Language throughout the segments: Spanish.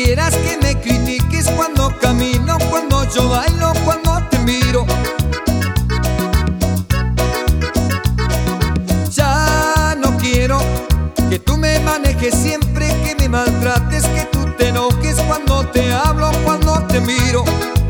quisieras que me critiques cuando camino, cuando yo bailo, cuando te miro. Ya no quiero que tú me manejes siempre, que me maltrates, que tú te enojes cuando te hablo, cuando te miro.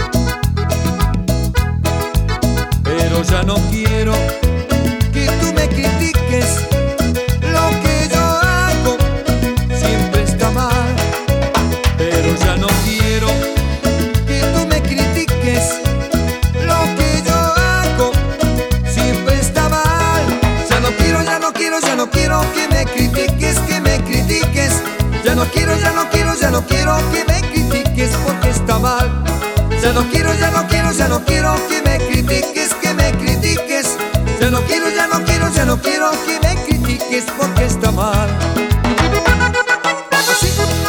Pero ya no quiero que tú me critiques. Lo que yo hago siempre está mal. Pero ya no quiero que tú me critiques. Lo que yo hago siempre está mal. Ya no quiero, ya no quiero, ya no quiero que me critiques, que me critiques. Ya no quiero, ya no quiero, ya no quiero que me critiques porque está mal. Ya no quiero, ya no quiero, ya no quiero que me critiques, que me critiques. Ya no quiero, ya no quiero, ya no quiero que me critiques porque está mal. Así.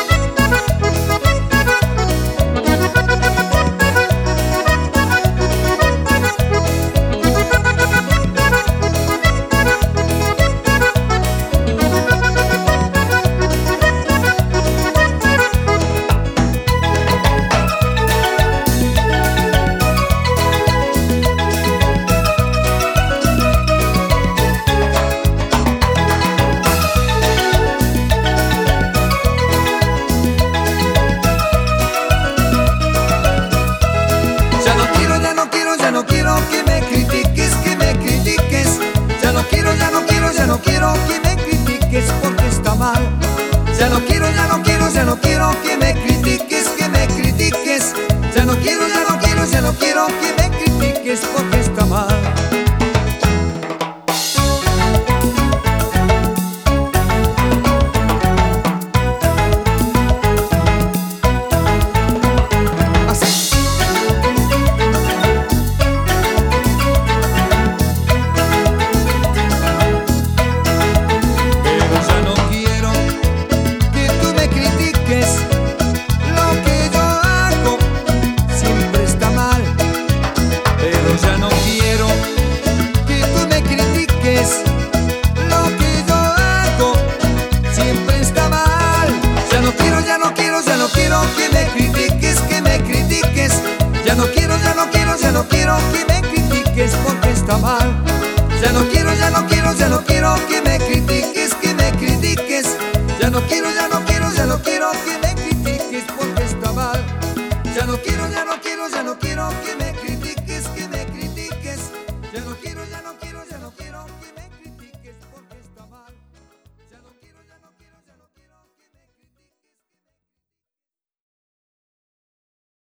Ya no quiero que me critiques, que me critiques. Ya no quiero, ya no quiero, ya no quiero que me critiques porque está mal. Ya no quiero, ya no quiero, ya no quiero que me critiques, que me critiques. Ya no quiero, ya no quiero, ya no quiero que me critiques porque está mal. Ya no quiero que tú me critiques. Lo que yo hago siempre está mal. Ya no quiero, ya no quiero, ya no quiero que me critiques, que me critiques. Ya no quiero, ya no quiero, ya no quiero que me critiques porque está mal. Ya no quiero, ya no quiero, ya no quiero